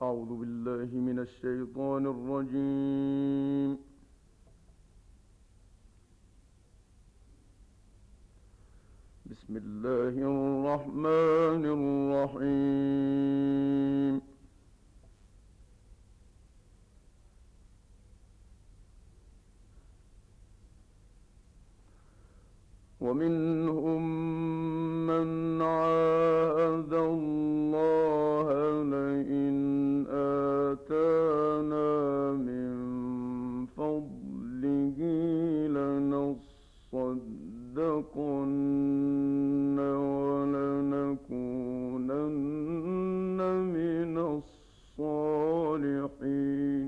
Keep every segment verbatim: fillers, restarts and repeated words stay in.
أعوذ بالله من الشيطان الرجيم. بسم الله الرحمن الرحيم. ومنهم من عاهد الله لئن آتانا من فضله لنصدقن ولنكونن من الصالحين.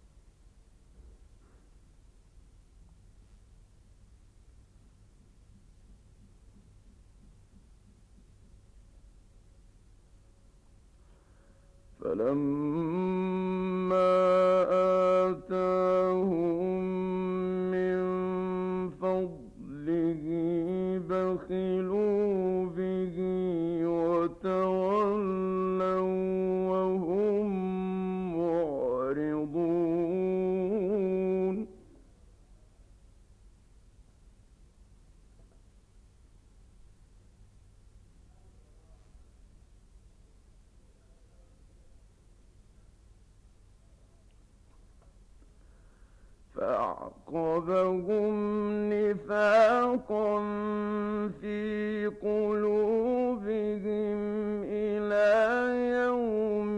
فلما آتاهم من فضله بخلوا به وتولوا وهم معرضون. فأعقبهم نفاقا في قلوبهم إلى يوم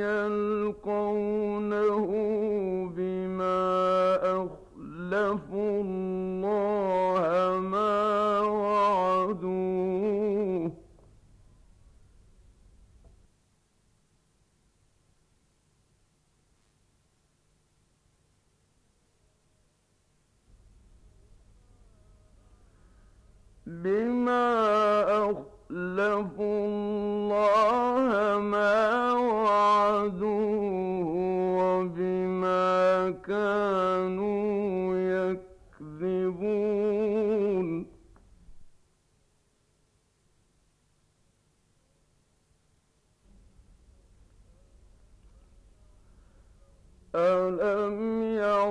يلقونه بما أخلفوا الله ما وعدوه. بما أخلفوا الله ما وعدوه وبما كانوا يكذبون. ألم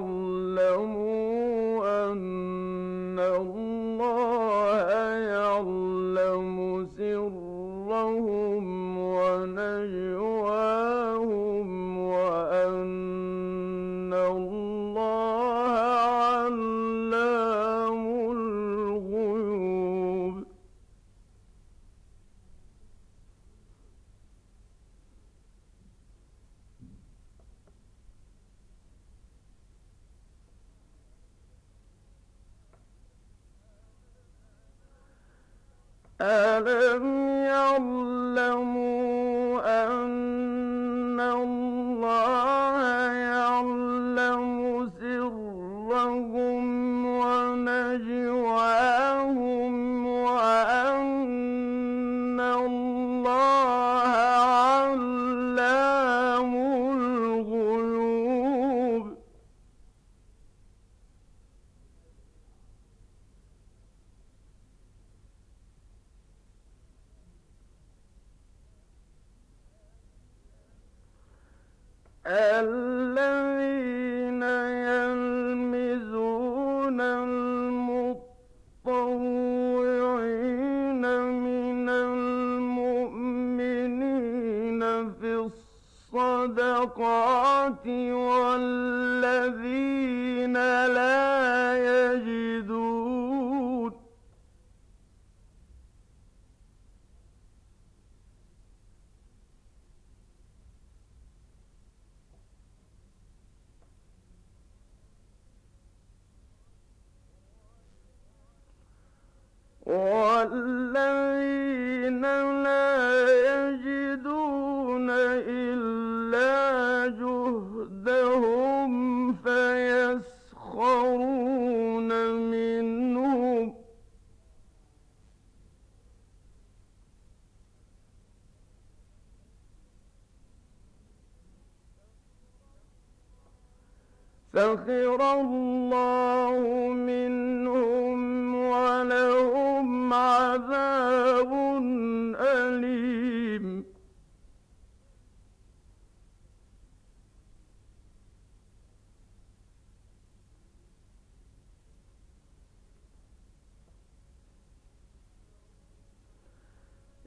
يعلموا أن الله يعلم سرهم ونجواهم وأن الله علام الغيوب. ألم يعلموا أن الله يعلم سرهم ونجواهم وأن الله علام الغيوب. الذين يلمزون المطوعين من المؤمنين في الصدقات والذين لا يجدون والذين لا يجدون إلا جهدهم فيسخرون منهم سخر الله منهم ولهم عذاب أليم.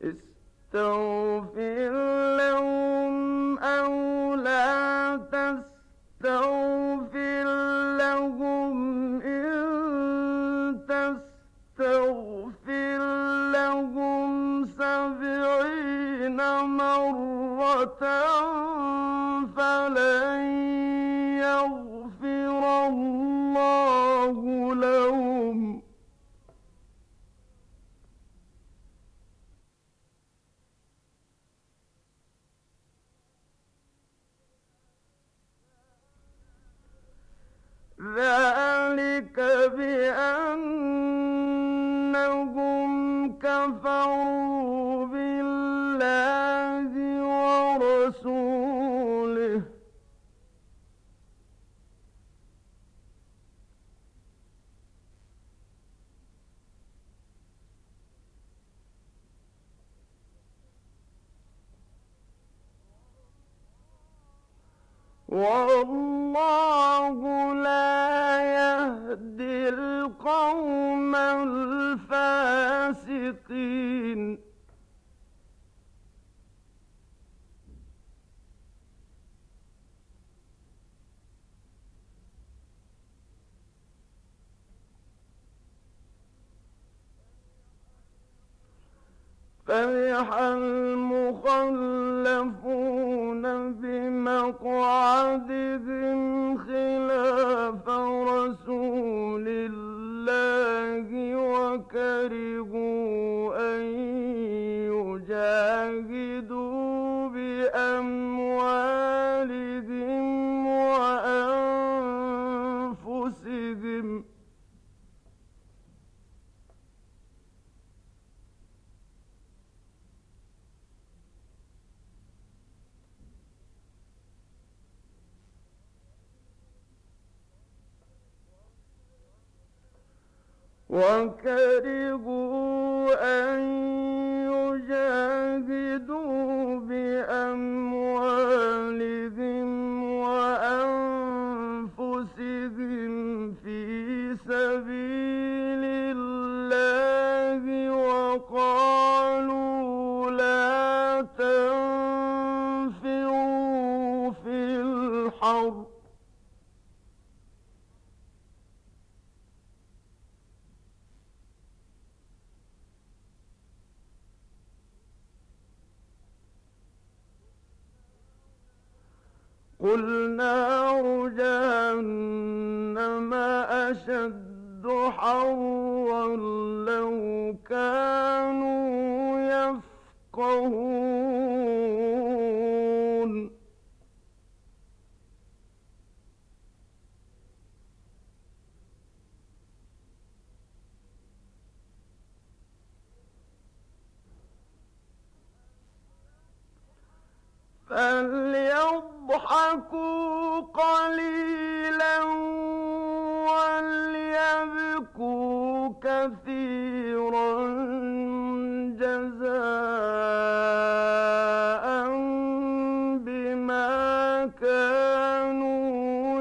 استغفر لهم أو لا تستغفر لهم إن تستغفر لهم سبعين مرة فلن يغفر الله لهم ذلك بأنهم كفروا بالله ورسوله والله لا يهدي القوم الفاسقين فرح المخلفون بمقعدهم خلاف رسول الله وكرهوا أن يجاهدوا بأموالهم وأنفسهم وكرهوا أن يجاهدوا بأموالهم وأنفسهم في سبيل الله وقالوا لا تنفروا في الحرب قل نار جهنم أشد حرا لو كانوا يفقهون فليضحكوا قليلا وليبكوا كثيرا جزاء بما كانوا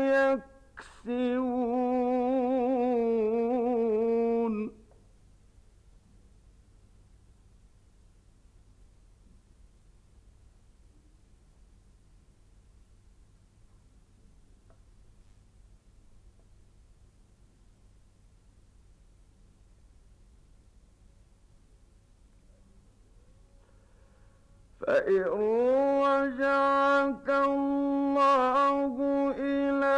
يكسبون فإن رجعك الله إلى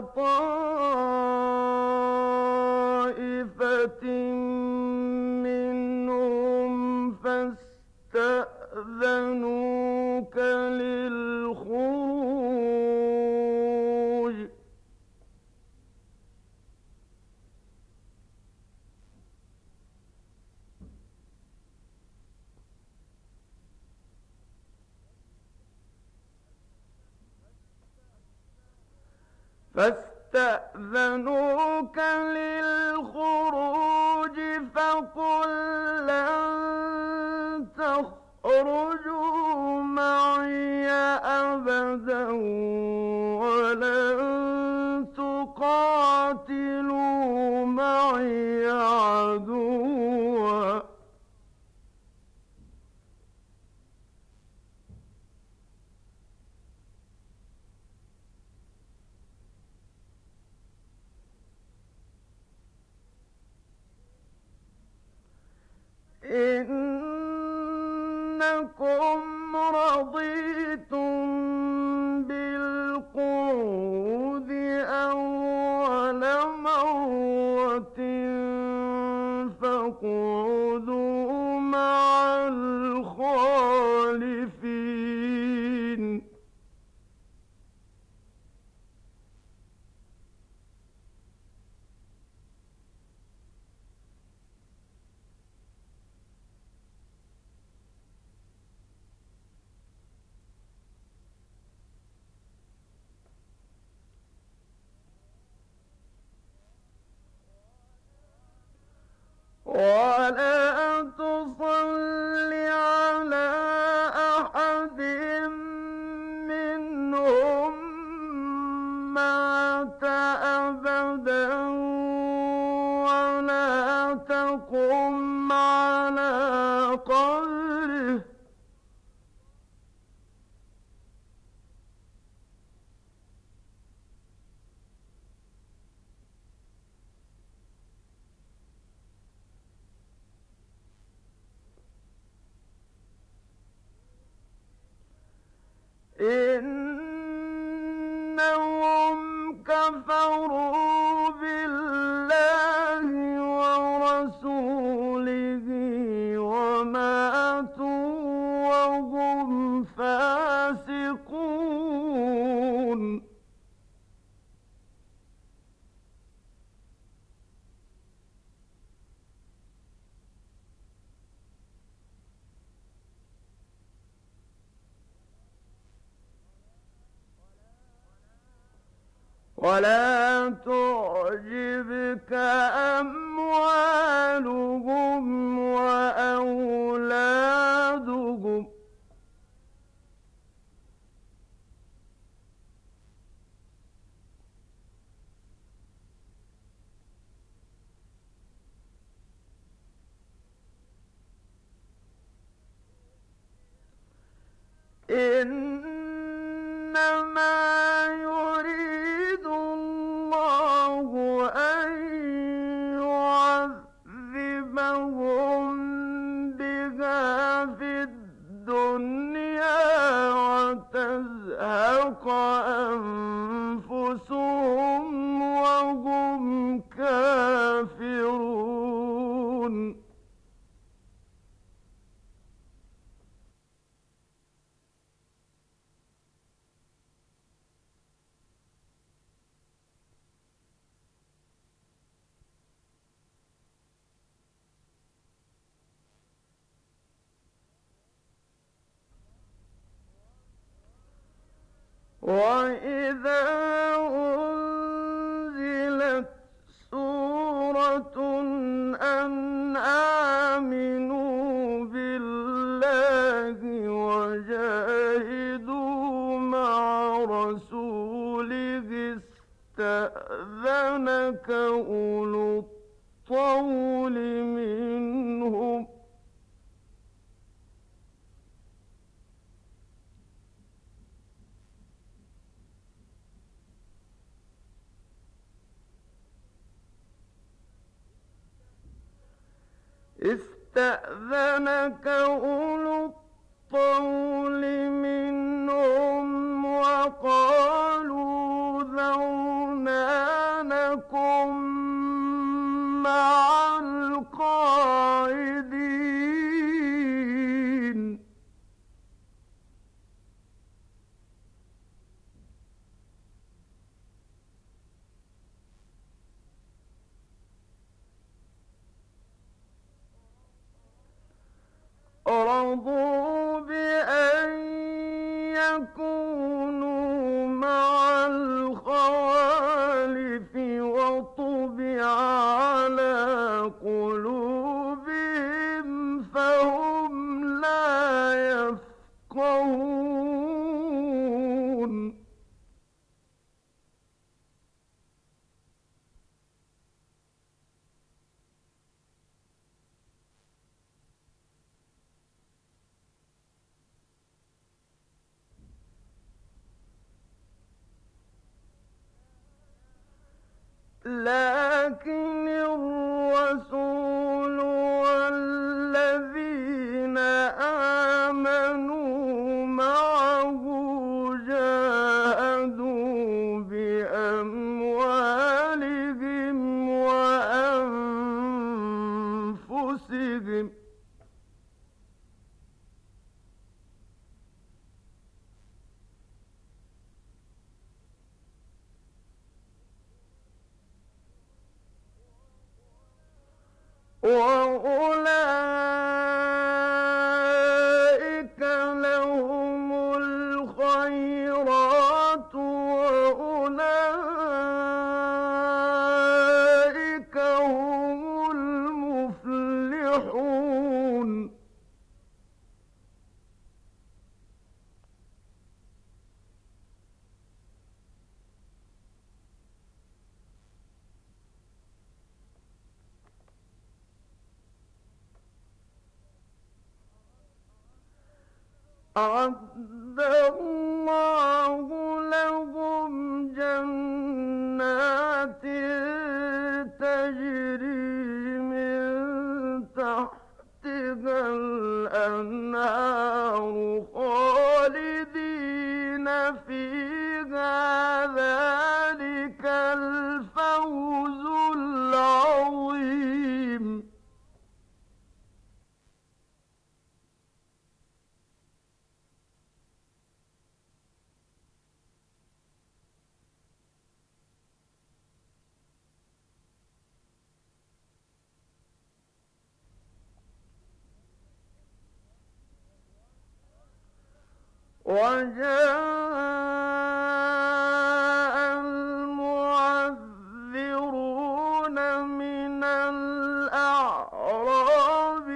طائفة منهم فاستأذنوك للخروج فاستأذنوك للخروج فقل لن تخرجوا معي أبدا ولن تقاتلوا معي عدوا قدره إنهم كفروا بالله ورسوله وماتوا وهم فاسقون ولا تعجبك أموالهم وأولادهم إنما يريد الله أن يعذبهم بها في الدنيا وتزهق أنفسهم وهم كافرون وإذا أنزلت سورة أن آمنوا بالله وجاهدوا مع رسوله استأذنك أولو الطول منهم استأذنك أولو الطول منهم وقالوا ذرنا نكن مع القاعدين رضوا بأن يكونوا مع الخوالف وطبع على قلوبهم فهم لا يفقهون لكن الرسول والذين آمنوا معه جاهدوا بأموالهم وأنفسهم وأولئك لهم الخيرات وأولئك هم المفلحون أعد الله لهم جنات تجري من تحتها الأنهار خالدين فيها ذلك الفوز العظيم. وجاء المعذرون من الأعراب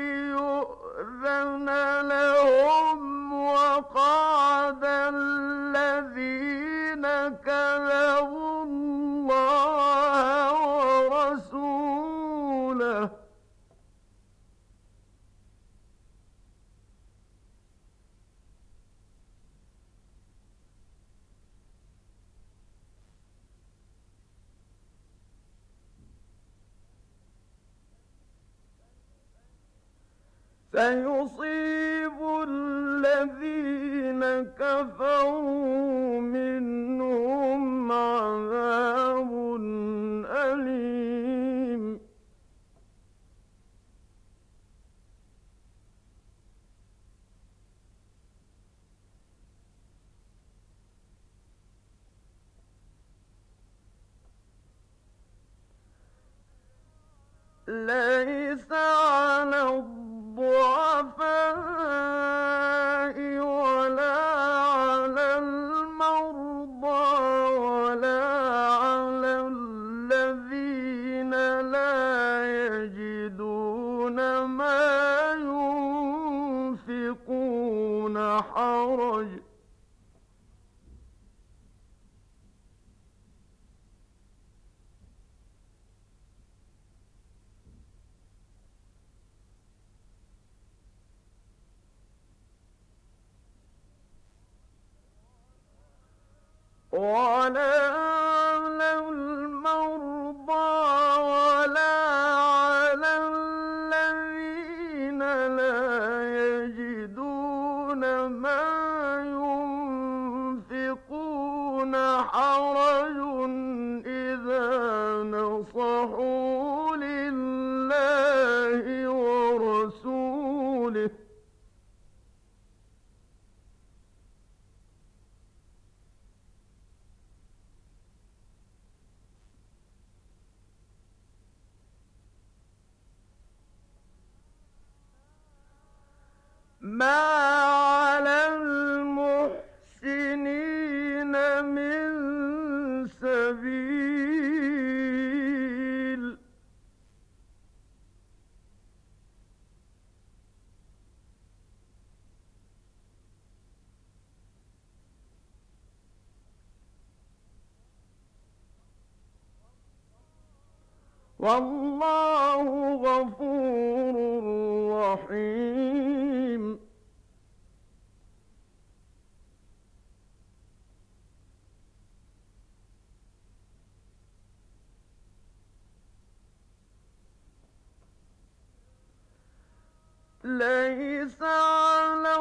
ليؤذن لهم وقعد الذين كذبوا الله ورسوله سيصيب الذين كفروا منهم عذاب أليم. ليس على الضعفاء ولا على المرضى ولا على الذين لا يجدون ما ينفقون حرج ولا على المرضى ولا على الذين لا يجدون ما ينفقون حرج إذا نصحوا لله ورسوله ما على المحسنين من سبيل والله غفور رحيم. ليس على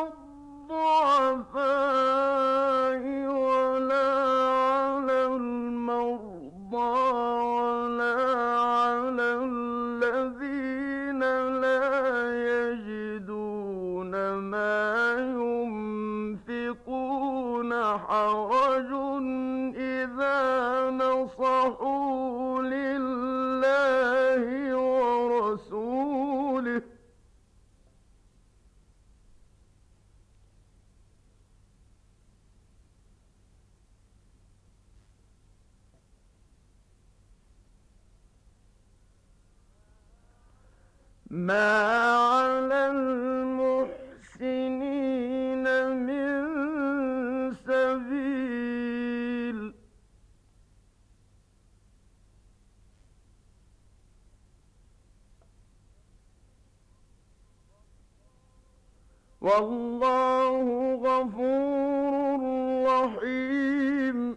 الضعفاء ولا على المرضى ولا على الذين لا يجدون ما ينفقون حرج إذا نصحوا لله ورسوله ما على المحسنين من سبيل والله غفور رحيم.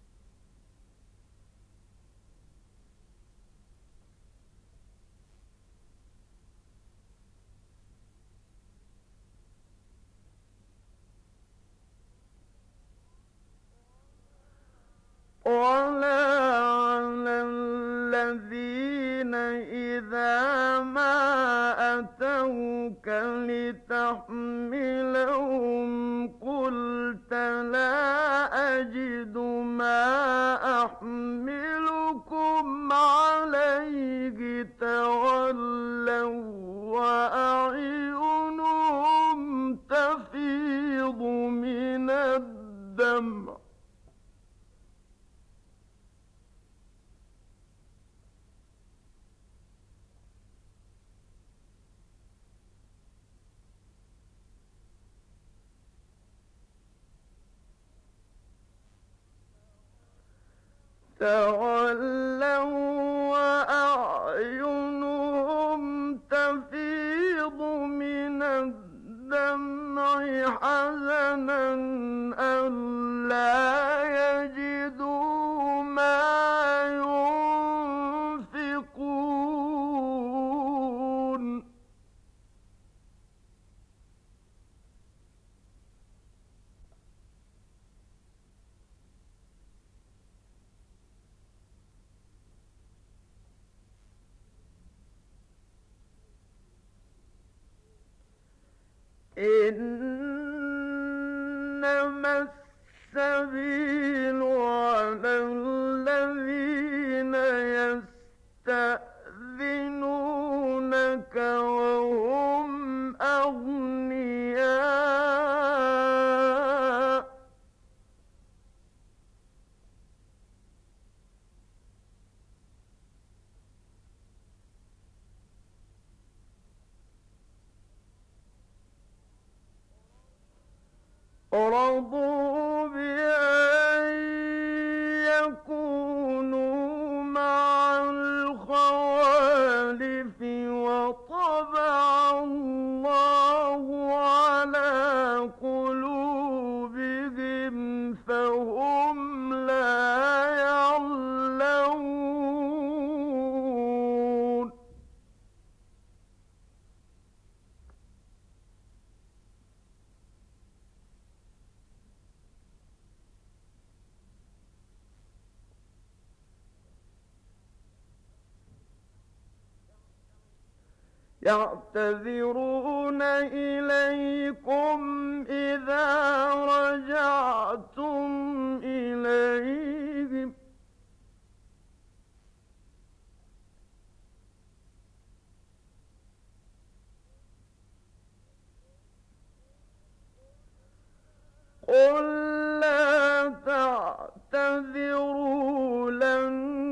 ولا على الذين إذا ما أتوك لتحملهم قلت لا أجد ما أحملكم عليه تولوا وأعينهم تفيض من الدمع تولوا وأعينهم تفيض من الدمع حزنا ألا يجدوا ما ينفقون. إنما السبيل على الذين يستأذنونك وهم أغنياء رضوا بأن يكونوا مع الخوالف وطبع الله على قلوبهم فهم لا يعلمون. يعتذرون إليكم إذا رجعتم إليهم قل لا تعتذروا لن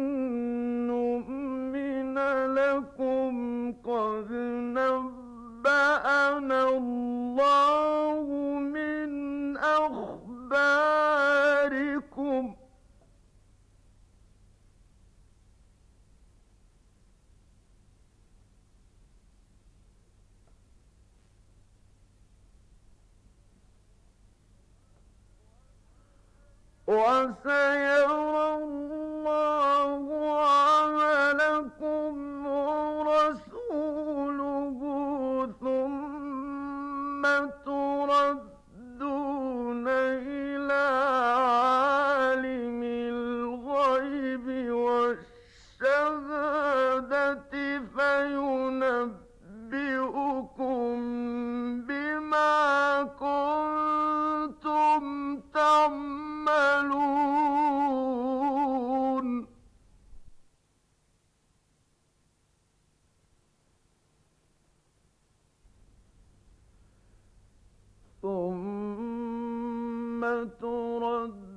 نؤمن لكم قد نبأنا الله من أخباركم وسيرى الله عملكم ورسوله ثم تردون إلى عالم الغيب والشهادة فينبئكم بما كنتم تعملون. ثم ترد